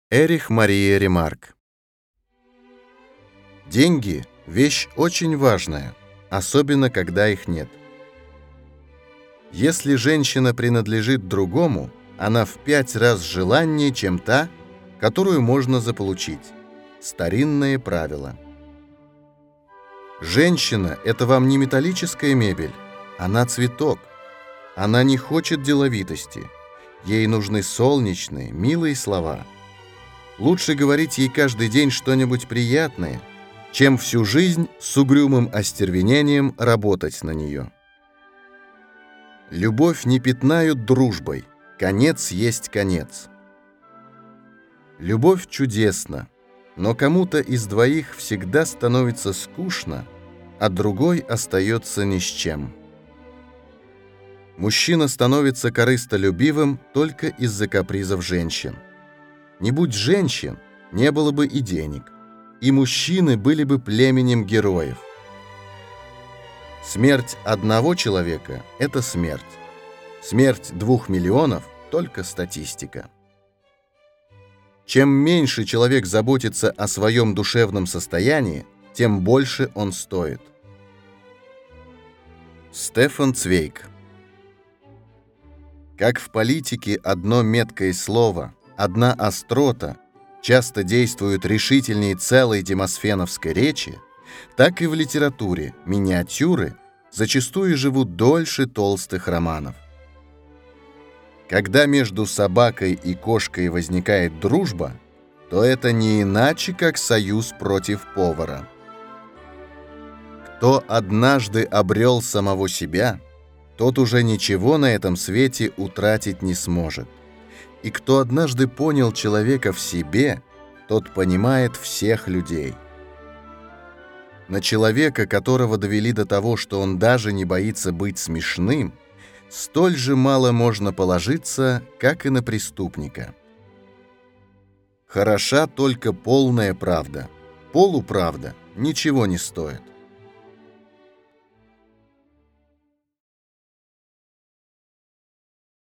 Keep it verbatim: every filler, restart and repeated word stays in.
Эрих Мария Ремарк. Деньги – вещь очень важная, особенно когда их нет. Если женщина принадлежит другому, она в пять раз желаннее, чем та, которую можно заполучить. Старинное правило. Женщина – это вам не металлическая мебель, она цветок. Она не хочет деловитости. Ей нужны солнечные, милые слова. Лучше говорить ей каждый день что-нибудь приятное, чем всю жизнь с угрюмым остервенением работать на нее. Любовь не пятнают дружбой, конец есть конец. Любовь чудесна, но кому-то из двоих всегда становится скучно, а другой остается ни с чем. Мужчина становится корыстолюбивым только из-за капризов женщин. Не будь женщин, не было бы и денег, и мужчины были бы племенем героев. Смерть одного человека – это смерть. Смерть двух миллионов – только статистика. Чем меньше человек заботится о своем душевном состоянии, тем больше он стоит. Стефан Цвейг. Как в политике одно меткое слово, одна острота часто действуют решительнее целой демосфеновской речи, так и в литературе миниатюры зачастую живут дольше толстых романов. Когда между собакой и кошкой возникает дружба, то это не иначе, как союз против повара. Кто однажды обрел самого себя, тот уже ничего на этом свете утратить не сможет. И кто однажды понял человека в себе, тот понимает всех людей. На человека, которого довели до того, что он даже не боится быть смешным, столь же мало можно положиться, как и на преступника. Хороша только полная правда. Полуправда ничего не стоит.